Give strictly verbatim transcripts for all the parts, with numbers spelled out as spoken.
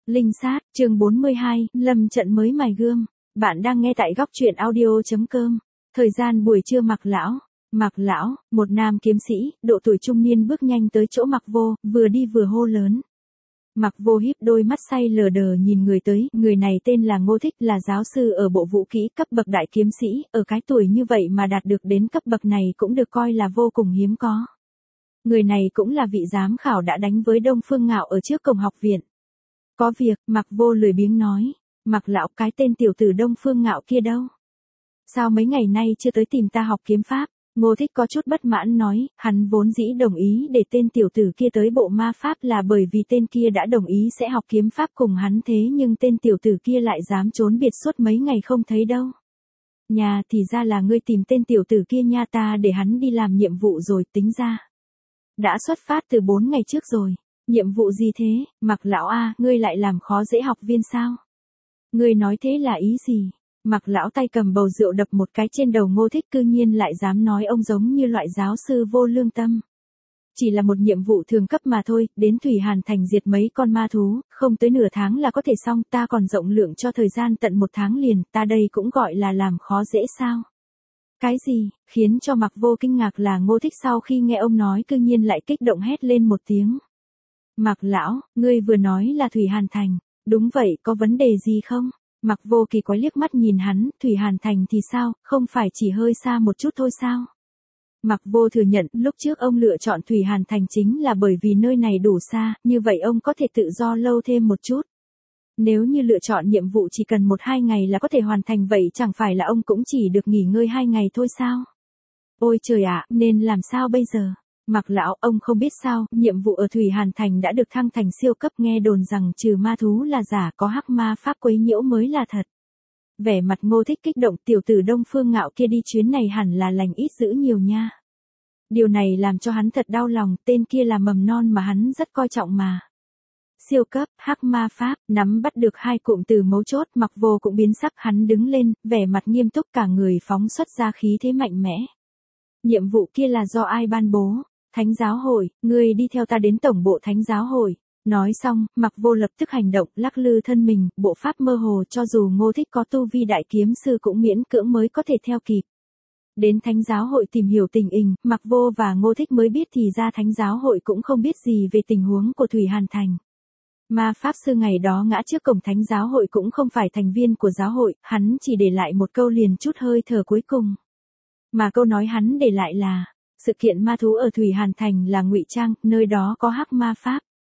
Linh sát, chương bốn mươi hai, lâm trận mới mài gươm. Bạn đang nghe tại góc truyện audio.com. Thời gian buổi trưa Mạc lão. Mạc lão, một nam kiếm sĩ, độ tuổi trung niên bước nhanh tới chỗ Mạc Vô, vừa đi vừa hô lớn. Mạc Vô híp đôi mắt say lờ đờ nhìn người tới, người này tên là Ngô Thích, là giáo sư ở bộ vũ kỹ cấp bậc đại kiếm sĩ, ở cái tuổi như vậy mà đạt được đến cấp bậc này cũng được coi là vô cùng hiếm có. Người này cũng là vị giám khảo đã đánh với Đông Phương Ngạo ở trước cổng học viện. Có việc, Mạc Vô lười biếng nói, Mạc lão, cái tên tiểu tử Đông Phương Ngạo kia đâu? Sao mấy ngày nay chưa tới tìm ta học kiếm pháp? Ngô Thích có chút bất mãn nói, hắn vốn dĩ đồng ý để tên tiểu tử kia tới bộ ma pháp là bởi vì tên kia đã đồng ý sẽ học kiếm pháp cùng hắn, thế nhưng tên tiểu tử kia lại dám trốn biệt suốt mấy ngày không thấy đâu. Nhà, thì ra là ngươi tìm tên tiểu tử kia nha, ta để hắn đi làm nhiệm vụ rồi, tính ra đã xuất phát từ bốn ngày trước rồi. Nhiệm vụ gì thế, Mạc lão a, ngươi lại làm khó dễ học viên sao? Ngươi nói thế là ý gì? Mạc lão tay cầm bầu rượu đập một cái trên đầu Ngô Thích, cư nhiên lại dám nói ông giống như loại giáo sư vô lương tâm. Chỉ là một nhiệm vụ thường cấp mà thôi, đến Thủy Hàn Thành diệt mấy con ma thú, không tới nửa tháng là có thể xong, ta còn rộng lượng cho thời gian tận một tháng liền, ta đây cũng gọi là làm khó dễ sao? Cái gì? Khiến cho Mạc Vô kinh ngạc là Ngô Thích sau khi nghe ông nói cư nhiên lại kích động hét lên một tiếng. Mạc lão, ngươi vừa nói là Thủy Hàn Thành, đúng vậy, có vấn đề gì không? Mạc Vô kỳ quái liếc mắt nhìn hắn, Thủy Hàn Thành thì sao, không phải chỉ hơi xa một chút thôi sao? Mạc Vô thừa nhận, lúc trước ông lựa chọn Thủy Hàn Thành chính là bởi vì nơi này đủ xa, như vậy ông có thể tự do lâu thêm một chút. Nếu như lựa chọn nhiệm vụ chỉ cần một hai ngày là có thể hoàn thành, vậy chẳng phải là ông cũng chỉ được nghỉ ngơi hai ngày thôi sao? Ôi trời ạ, nên làm sao bây giờ? Mạc lão, ông không biết sao, nhiệm vụ ở Thủy Hàn Thành đã được thăng thành siêu cấp, nghe đồn rằng trừ ma thú là giả, có hắc ma pháp quấy nhiễu mới là thật. Vẻ mặt Ngô Thích kích động, tiểu tử Đông Phương Ngạo kia đi chuyến này hẳn là lành ít dữ nhiều nha. Điều này làm cho hắn thật đau lòng, tên kia là mầm non mà hắn rất coi trọng mà. Siêu cấp, hắc ma pháp, nắm bắt được hai cụm từ mấu chốt, Mạc Vô cũng biến sắc, hắn đứng lên, vẻ mặt nghiêm túc, cả người phóng xuất ra khí thế mạnh mẽ. Nhiệm vụ kia là do ai ban bố? Thánh giáo hội, ngươi đi theo ta đến tổng bộ Thánh giáo hội. Nói xong, Mạc Vô lập tức hành động, lắc lư thân mình, bộ pháp mơ hồ, cho dù Ngô Thích có tu vi đại kiếm sư cũng miễn cưỡng mới có thể theo kịp. Đến Thánh giáo hội tìm hiểu tình hình, Mạc Vô và Ngô Thích mới biết thì ra Thánh giáo hội cũng không biết gì về tình huống của Thủy Hàn Thành. Ma pháp sư ngày đó ngã trước cổng Thánh giáo hội cũng không phải thành viên của giáo hội, hắn chỉ để lại một câu liền chút hơi thở cuối cùng. Mà câu nói hắn để lại là, sự kiện ma thú ở Thủy Hàn Thành là ngụy trang, nơi đó có hắc ma pháp.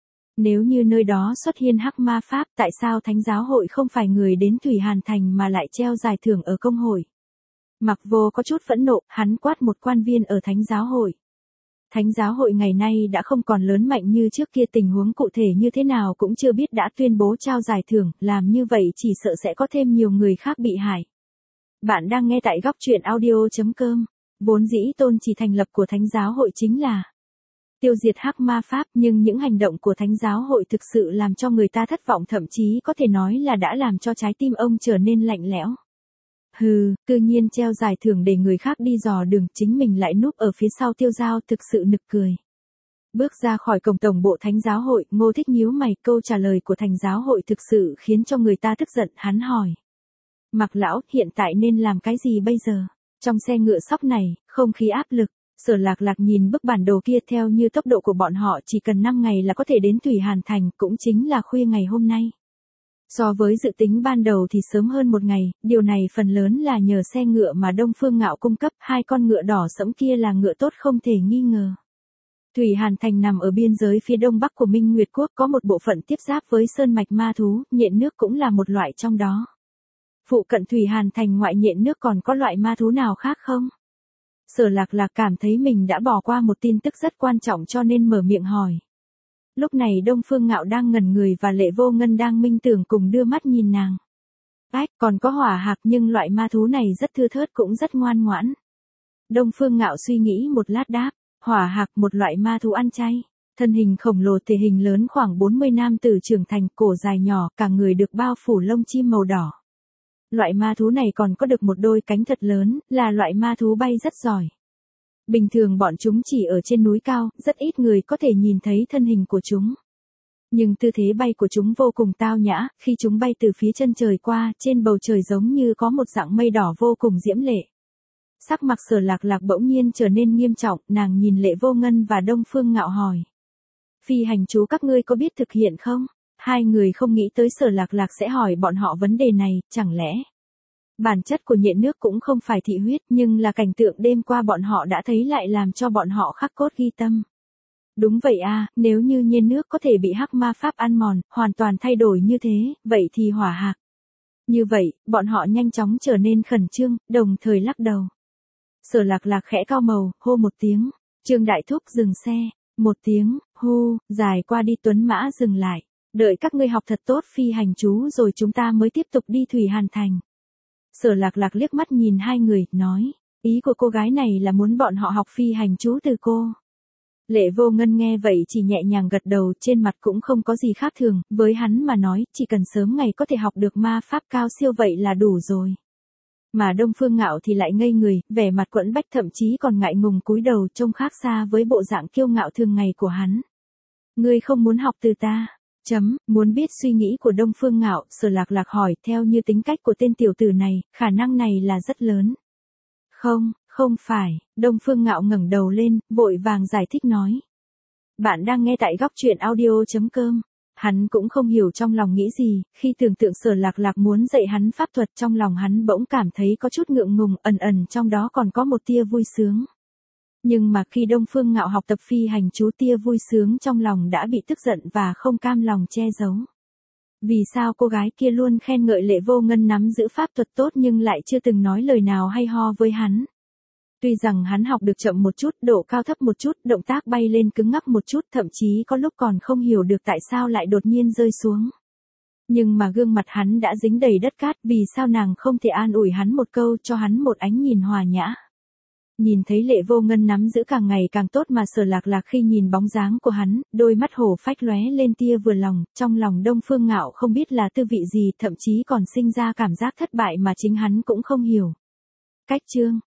Nếu như nơi đó xuất hiện hắc ma pháp, tại sao Thánh giáo hội không phải người đến Thủy Hàn Thành mà lại treo giải thưởng ở công hội? Mạc Vô có chút phẫn nộ, hắn quát một quan viên ở Thánh giáo hội. Thánh giáo hội ngày nay đã không còn lớn mạnh như trước kia, tình huống cụ thể như thế nào cũng chưa biết, đã tuyên bố trao giải thưởng, làm như vậy chỉ sợ sẽ có thêm nhiều người khác bị hại. Bạn đang nghe tại góc truyện audio.com. Vốn dĩ tôn chỉ thành lập của Thánh giáo hội chính là tiêu diệt hắc ma pháp, nhưng những hành động của Thánh giáo hội thực sự làm cho người ta thất vọng, thậm chí có thể nói là đã làm cho trái tim ông trở nên lạnh lẽo. Hừ, cư nhiên treo giải thưởng để người khác đi dò đường, chính mình lại núp ở phía sau tiêu dao, thực sự nực cười. Bước ra khỏi cổng tổng bộ Thánh giáo hội, Ngô Thích nhíu mày, câu trả lời của Thánh giáo hội thực sự khiến cho người ta tức giận, hắn hỏi. Mạc lão, hiện tại nên làm cái gì bây giờ? Trong xe ngựa sóc này, không khí áp lực, Sở Lạc Lạc nhìn bức bản đồ kia, theo như tốc độ của bọn họ chỉ cần năm ngày là có thể đến Thủy Hàn Thành, cũng chính là khuya ngày hôm nay. So với dự tính ban đầu thì sớm hơn một ngày, điều này phần lớn là nhờ xe ngựa mà Đông Phương Ngạo cung cấp, hai con ngựa đỏ sẫm kia là ngựa tốt không thể nghi ngờ. Thủy Hàn Thành nằm ở biên giới phía đông bắc của Minh Nguyệt Quốc, có một bộ phận tiếp giáp với sơn mạch ma thú, nhện nước cũng là một loại trong đó. Phụ cận Thủy Hàn Thành ngoại nhện nước còn có loại ma thú nào khác không? Sở Lạc Lạc cảm thấy mình đã bỏ qua một tin tức rất quan trọng cho nên mở miệng hỏi. Lúc này Đông Phương Ngạo đang ngẩn người và Lệ Vô Ngân đang minh tưởng cùng đưa mắt nhìn nàng. Ách, còn có hỏa hạc, nhưng loại ma thú này rất thưa thớt cũng rất ngoan ngoãn. Đông Phương Ngạo suy nghĩ một lát đáp, hỏa hạc một loại ma thú ăn chay. Thân hình khổng lồ, thể hình lớn, khoảng bốn mươi nam tử trưởng thành, cổ dài nhỏ, cả người được bao phủ lông chim màu đỏ. Loại ma thú này còn có được một đôi cánh thật lớn, là loại ma thú bay rất giỏi. Bình thường bọn chúng chỉ ở trên núi cao, rất ít người có thể nhìn thấy thân hình của chúng. Nhưng tư thế bay của chúng vô cùng tao nhã, khi chúng bay từ phía chân trời qua, trên bầu trời giống như có một dạng mây đỏ vô cùng diễm lệ. Sắc mặt Sở Lạc Lạc bỗng nhiên trở nên nghiêm trọng, nàng nhìn Lệ Vô Ngân và Đông Phương Ngạo hỏi. Phi hành chú các ngươi có biết thực hiện không? Hai người không nghĩ tới Sở Lạc Lạc sẽ hỏi bọn họ vấn đề này, chẳng lẽ bản chất của nhện nước cũng không phải thị huyết, nhưng là cảnh tượng đêm qua bọn họ đã thấy lại làm cho bọn họ khắc cốt ghi tâm. Đúng vậy à, nếu như nhiên nước có thể bị hắc ma pháp ăn mòn, hoàn toàn thay đổi như thế, vậy thì hỏa hạc. Như vậy, bọn họ nhanh chóng trở nên khẩn trương, đồng thời lắc đầu. Sở Lạc Lạc khẽ cau màu, hô một tiếng. Trương Đại Thúc dừng xe. Một tiếng, hô, dài qua đi tuấn mã dừng lại. Đợi các ngươi học thật tốt phi hành chú rồi chúng ta mới tiếp tục đi Thủy Hàn Thành. Sở Lạc Lạc liếc mắt nhìn hai người, nói. Ý của cô gái này là muốn bọn họ học phi hành chú từ cô. Lệ Vô Ngân nghe vậy chỉ nhẹ nhàng gật đầu, trên mặt cũng không có gì khác thường, với hắn mà nói, chỉ cần sớm ngày có thể học được ma pháp cao siêu vậy là đủ rồi. Mà Đông Phương Ngạo thì lại ngây người, vẻ mặt quẫn bách thậm chí còn ngại ngùng cúi đầu trông khác xa với bộ dạng kiêu ngạo thường ngày của hắn. Ngươi không muốn học từ ta? Chấm, muốn biết suy nghĩ của Đông Phương Ngạo, Sở Lạc Lạc hỏi, theo như tính cách của tên tiểu tử này, khả năng này là rất lớn. Không, không phải, Đông Phương Ngạo ngẩng đầu lên, vội vàng giải thích nói. Bạn đang nghe tại góc truyện audio chấm com. Hắn cũng không hiểu trong lòng nghĩ gì, khi tưởng tượng Sở Lạc Lạc muốn dạy hắn pháp thuật trong lòng hắn bỗng cảm thấy có chút ngượng ngùng, ẩn ẩn trong đó còn có một tia vui sướng. Nhưng mà khi Đông Phương Ngạo học tập phi hành chú tia vui sướng trong lòng đã bị tức giận và không cam lòng che giấu. Vì sao cô gái kia luôn khen ngợi Lệ Vô Ngân nắm giữ pháp thuật tốt nhưng lại chưa từng nói lời nào hay ho với hắn. Tuy rằng hắn học được chậm một chút, độ cao thấp một chút, động tác bay lên cứng ngắc một chút, thậm chí có lúc còn không hiểu được tại sao lại đột nhiên rơi xuống. Nhưng mà gương mặt hắn đã dính đầy đất cát, vì sao nàng không thể an ủi hắn một câu, cho hắn một ánh nhìn hòa nhã. Nhìn thấy Lệ Vô Ngân nắm giữ càng ngày càng tốt mà Sở Lạc Lạc khi nhìn bóng dáng của hắn, đôi mắt hổ phách lóe lên tia vừa lòng, trong lòng Đông Phương Ngạo không biết là tư vị gì, thậm chí còn sinh ra cảm giác thất bại mà chính hắn cũng không hiểu. Cách chương